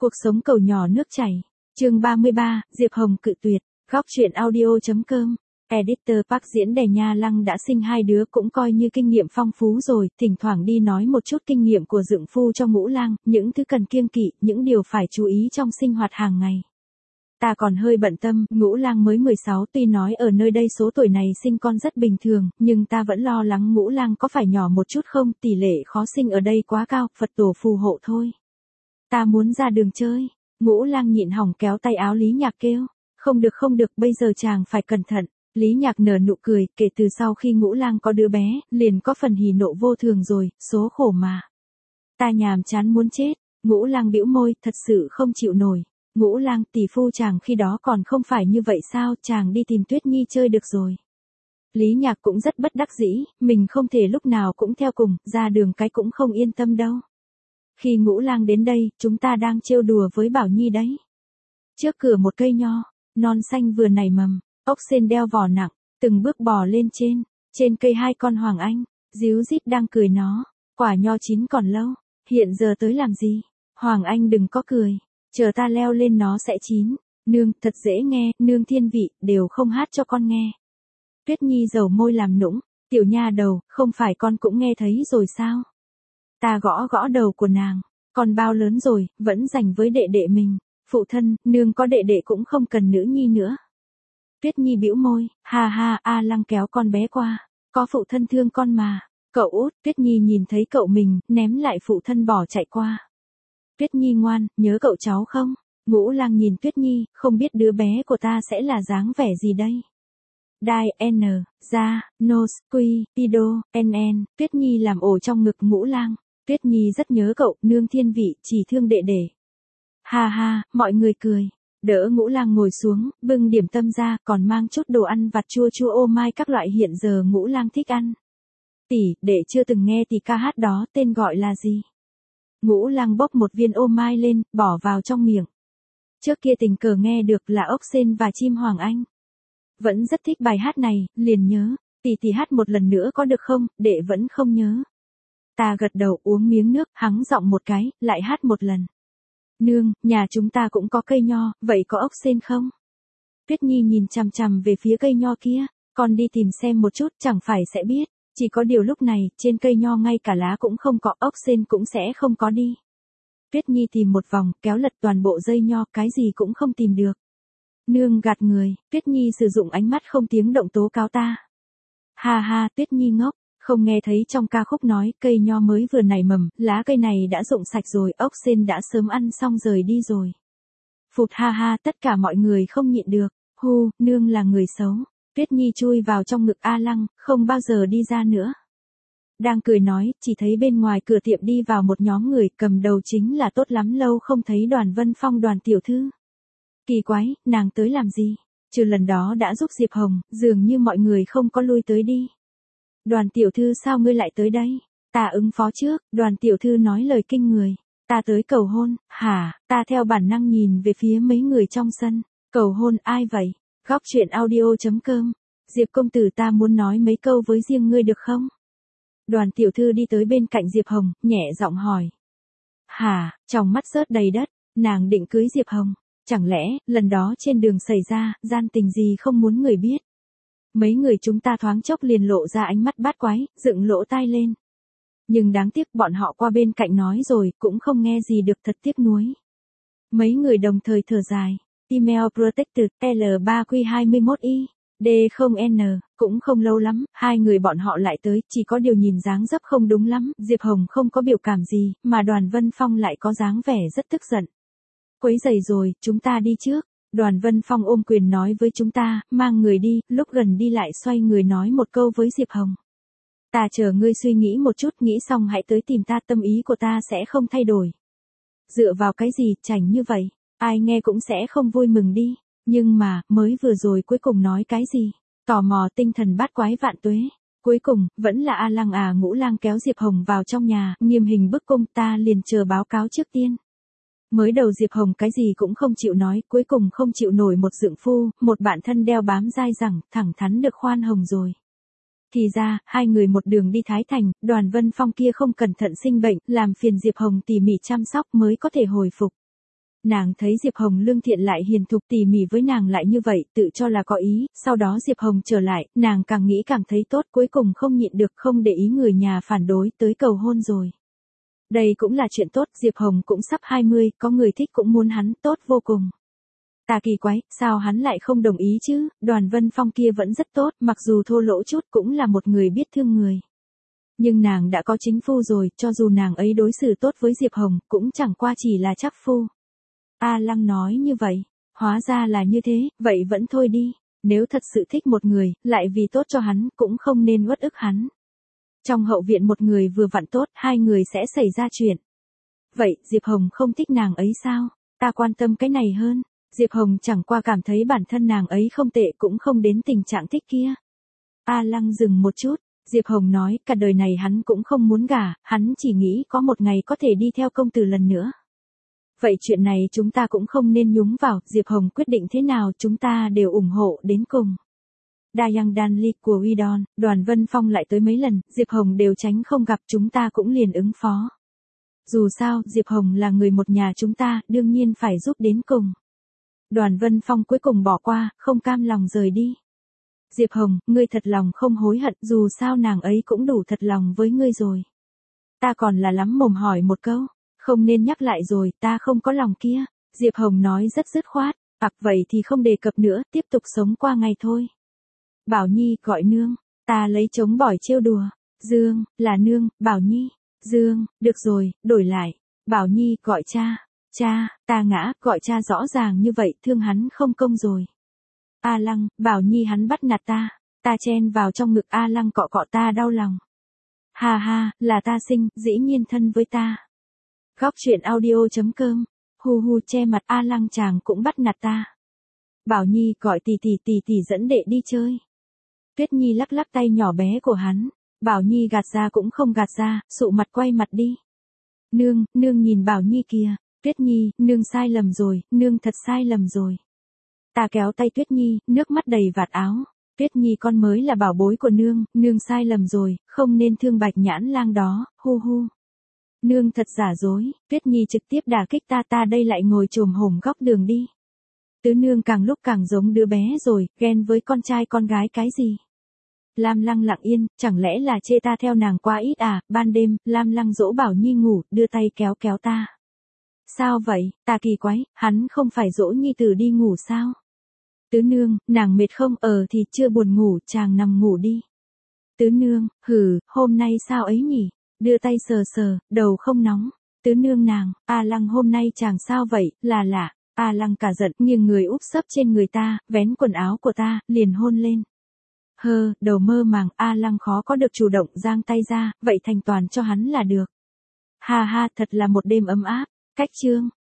Cuộc sống cầu nhỏ nước chảy. Chương 33, Diệp Hồng cự tuyệt. Góc truyện audio.com. Editor Park diễn đè Nha Lăng đã sinh 2 đứa cũng coi như kinh nghiệm phong phú rồi, thỉnh thoảng đi nói một chút kinh nghiệm của dượng phu cho Ngũ Lang, những thứ cần kiêng kỵ, những điều phải chú ý trong sinh hoạt hàng ngày. Ta còn hơi bận tâm, Ngũ Lang mới 16, tuy nói ở nơi đây số tuổi này sinh con rất bình thường, nhưng ta vẫn lo lắng Ngũ Lang có phải nhỏ một chút không, tỷ lệ khó sinh ở đây quá cao, Phật tổ phù hộ thôi. Ta muốn ra đường chơi. Ngũ Lang nhịn hỏng kéo tay áo Lý Nhạc kêu. Không được, bây giờ chàng phải cẩn thận. Lý Nhạc nở nụ cười, kể từ sau khi Ngũ Lang có đứa bé, liền có phần hỉ nộ vô thường rồi, số khổ mà. Ta nhàm chán muốn chết. Ngũ Lang bĩu môi, thật sự không chịu nổi. Ngũ Lang, tỷ phu chàng khi đó còn không phải như vậy sao, chàng đi tìm Tuyết Nhi chơi được rồi. Lý Nhạc cũng rất bất đắc dĩ, mình không thể lúc nào cũng theo cùng, ra đường cái cũng không yên tâm đâu. Khi Ngũ Lang đến đây, chúng ta đang trêu đùa với Bảo Nhi đấy. Trước cửa một cây nho, non xanh vừa nảy mầm, ốc sên đeo vỏ nặng, từng bước bò lên trên cây 2 con hoàng anh, díu dít đang cười nó, quả nho chín còn lâu, hiện giờ tới làm gì? Hoàng anh đừng có cười, chờ ta leo lên nó sẽ chín, nương, thật dễ nghe, nương thiên vị, đều không hát cho con nghe. Tuyết Nhi dầu môi làm nũng, tiểu nha đầu, không phải con cũng nghe thấy rồi sao? Ta gõ đầu của nàng, con bao lớn rồi, vẫn dành với đệ đệ mình, phụ thân, nương có đệ đệ cũng không cần nữ nhi nữa. Tuyết Nhi bĩu môi, ha, A Lăng kéo con bé qua, có phụ thân thương con mà, cậu út, Tuyết Nhi nhìn thấy cậu mình, ném lại phụ thân bỏ chạy qua. Tuyết Nhi ngoan, nhớ cậu cháu không? Ngũ Lang nhìn Tuyết Nhi, không biết đứa bé của ta sẽ là dáng vẻ gì đây? Đai, N, Ra, Nose, Quy, Pido, NN, Tuyết Nhi làm ổ trong ngực Ngũ Lang. Tuyết Nhi rất nhớ cậu, nương thiên vị, chỉ thương đệ đệ. Ha, mọi người cười. Đỡ Ngũ Lang ngồi xuống, bưng điểm tâm ra, còn mang chút đồ ăn vặt chua ô mai các loại hiện giờ Ngũ Lang thích ăn. Tỷ, đệ chưa từng nghe tỷ ca hát đó, tên gọi là gì? Ngũ Lang bốc một viên ô mai lên, bỏ vào trong miệng. Trước kia tình cờ nghe được là ốc sên và chim hoàng anh. Vẫn rất thích bài hát này, liền nhớ. Tỷ hát một lần nữa có được không, đệ vẫn không nhớ. Ta gật đầu uống miếng nước, hắng giọng một cái, lại hát một lần. Nương, nhà chúng ta cũng có cây nho, vậy có ốc sên không? Tuyết Nhi nhìn chằm chằm về phía cây nho kia, con đi tìm xem một chút, chẳng phải sẽ biết. Chỉ có điều lúc này, trên cây nho ngay cả lá cũng không có, ốc sên cũng sẽ không có đi. Tuyết Nhi tìm một vòng, kéo lật toàn bộ dây nho, cái gì cũng không tìm được. Nương gạt người, Tuyết Nhi sử dụng ánh mắt không tiếng động tố cáo ta. Ha, Tuyết Nhi ngốc. Không nghe thấy trong ca khúc nói, cây nho mới vừa nảy mầm, lá cây này đã rụng sạch rồi, ốc sên đã sớm ăn xong rời đi rồi. Phụt ha, tất cả mọi người không nhịn được, nương là người xấu. Tuyết Nhi chui vào trong ngực A Lăng, không bao giờ đi ra nữa. Đang cười nói, chỉ thấy bên ngoài cửa tiệm đi vào một nhóm người, cầm đầu chính là tốt lắm lâu không thấy Đoàn Vân Phong Đoàn tiểu thư. Kỳ quái, nàng tới làm gì? Trừ lần đó đã giúp Diệp Hồng, dường như mọi người không có lui tới đi. Đoàn tiểu thư sao ngươi lại tới đây? Ta ứng phó trước, Đoàn tiểu thư nói lời kinh người. Ta tới cầu hôn, hả? Ta theo bản năng nhìn về phía mấy người trong sân. Cầu hôn ai vậy? Góc truyện audio.com. Diệp công tử, ta muốn nói mấy câu với riêng ngươi được không? Đoàn tiểu thư đi tới bên cạnh Diệp Hồng, nhẹ giọng hỏi. Hả? Trong mắt rớt đầy đất, nàng định cưới Diệp Hồng. Chẳng lẽ, lần đó trên đường xảy ra, gian tình gì không muốn người biết? Mấy người chúng ta thoáng chốc liền lộ ra ánh mắt bát quái, dựng lỗ tai lên. Nhưng đáng tiếc bọn họ qua bên cạnh nói rồi, cũng không nghe gì được, thật tiếc nuối. Mấy người đồng thời thở dài. Email Protected, L3Q21I, D0N, cũng không lâu lắm, 2 người bọn họ lại tới, chỉ có điều nhìn dáng dấp không đúng lắm, Diệp Hồng không có biểu cảm gì, mà Đoàn Vân Phong lại có dáng vẻ rất tức giận. Quấy rầy rồi, chúng ta đi trước. Đoàn Vân Phong ôm quyền nói với chúng ta, mang người đi, lúc gần đi lại xoay người nói một câu với Diệp Hồng. Ta chờ ngươi suy nghĩ một chút, nghĩ xong hãy tới tìm ta, tâm ý của ta sẽ không thay đổi. Dựa vào cái gì, chảnh như vậy, ai nghe cũng sẽ không vui mừng đi. Nhưng mà, mới vừa rồi cuối cùng nói cái gì? Tò mò tinh thần bát quái vạn tuế. Cuối cùng, vẫn là A Lăng Ngũ Lang kéo Diệp Hồng vào trong nhà, nghiêm hình bức cung, ta liền chờ báo cáo trước tiên. Mới đầu Diệp Hồng cái gì cũng không chịu nói, cuối cùng không chịu nổi một dượng phu, một bạn thân đeo bám dai dẳng, thẳng thắn được khoan hồng rồi. Thì ra, 2 người một đường đi Thái Thành, Đoàn Vân Phong kia không cẩn thận sinh bệnh, làm phiền Diệp Hồng tỉ mỉ chăm sóc mới có thể hồi phục. Nàng thấy Diệp Hồng lương thiện lại hiền thục tỉ mỉ với nàng lại như vậy, tự cho là có ý, sau đó Diệp Hồng trở lại, nàng càng nghĩ càng thấy tốt, cuối cùng không nhịn được không để ý người nhà phản đối tới cầu hôn rồi. Đây cũng là chuyện tốt, Diệp Hồng cũng sắp 20, có người thích cũng muốn hắn, tốt vô cùng. Ta kỳ quái, sao hắn lại không đồng ý chứ, Đoàn Vân Phong kia vẫn rất tốt, mặc dù thô lỗ chút cũng là một người biết thương người. Nhưng nàng đã có chính phu rồi, cho dù nàng ấy đối xử tốt với Diệp Hồng, cũng chẳng qua chỉ là trắc phu. A Lăng nói như vậy, hóa ra là như thế, vậy vẫn thôi đi, nếu thật sự thích một người, lại vì tốt cho hắn, cũng không nên uất ức hắn. Trong hậu viện một người vừa vặn tốt, hai người sẽ xảy ra chuyện. Vậy, Diệp Hồng không thích nàng ấy sao? Ta quan tâm cái này hơn. Diệp Hồng chẳng qua cảm thấy bản thân nàng ấy không tệ cũng không đến tình trạng thích kia. A Lăng dừng một chút, Diệp Hồng nói cả đời này hắn cũng không muốn gả, hắn chỉ nghĩ có một ngày có thể đi theo công tử lần nữa. Vậy chuyện này chúng ta cũng không nên nhúng vào, Diệp Hồng quyết định thế nào chúng ta đều ủng hộ đến cùng. Dayang Danli của Udon, Đoàn Vân Phong lại tới mấy lần, Diệp Hồng đều tránh không gặp, chúng ta cũng liền ứng phó. Dù sao, Diệp Hồng là người một nhà chúng ta, đương nhiên phải giúp đến cùng. Đoàn Vân Phong cuối cùng bỏ qua, không cam lòng rời đi. Diệp Hồng, ngươi thật lòng không hối hận, dù sao nàng ấy cũng đủ thật lòng với ngươi rồi. Ta còn là lắm mồm hỏi một câu, không nên nhắc lại rồi, ta không có lòng kia. Diệp Hồng nói rất dứt khoát, vậy thì không đề cập nữa, tiếp tục sống qua ngày thôi. Bảo Nhi gọi nương, ta lấy trống bỏi trêu đùa. Dương, là nương, Bảo Nhi. Dương, được rồi, đổi lại. Bảo Nhi gọi cha. Cha, ta ngã, gọi cha rõ ràng như vậy, thương hắn không công rồi. A Lăng, Bảo Nhi hắn bắt nạt ta. Ta chen vào trong ngực A Lăng cọ cọ ta đau lòng. Ha ha, là ta sinh, dĩ nhiên thân với ta. Góc truyện audio.com. Hu hu che mặt A Lăng chàng cũng bắt nạt ta. Bảo Nhi gọi tỷ dẫn đệ đi chơi. Tuyết Nhi lắc lắc tay nhỏ bé của hắn. Bảo Nhi gạt ra cũng không gạt ra, sụ mặt quay mặt đi. Nương, nương nhìn Bảo Nhi kìa. Tuyết Nhi, nương sai lầm rồi, nương thật sai lầm rồi. Ta kéo tay Tuyết Nhi, nước mắt đầy vạt áo. Tuyết Nhi con mới là bảo bối của nương sai lầm rồi, không nên thương Bạch Nhãn Lang đó, hu hu. Nương thật giả dối, Tuyết Nhi trực tiếp đả kích ta đây lại ngồi chồm hổm góc đường đi. Tứ nương càng lúc càng giống đứa bé rồi, ghen với con trai con gái cái gì. Lam Lăng lặng yên, chẳng lẽ là chê ta theo nàng quá ít à, ban đêm, Lam Lăng dỗ Bảo Nhi ngủ, đưa tay kéo kéo ta. Sao vậy, ta kỳ quái, hắn không phải dỗ Nhi Tử đi ngủ sao? Tứ nương, nàng mệt không, thì chưa buồn ngủ, chàng nằm ngủ đi. Tứ nương, hôm nay sao ấy nhỉ? Đưa tay sờ sờ, đầu không nóng. Tứ nương nàng, A Lăng hôm nay chàng sao vậy, là lạ. A Lăng cả giận, nghiêng người úp sấp trên người ta, vén quần áo của ta, liền hôn lên. Đầu mơ màng, A Lăng khó có được chủ động giang tay ra, vậy thành toàn cho hắn là được. Ha ha, thật là một đêm ấm áp. Cách chương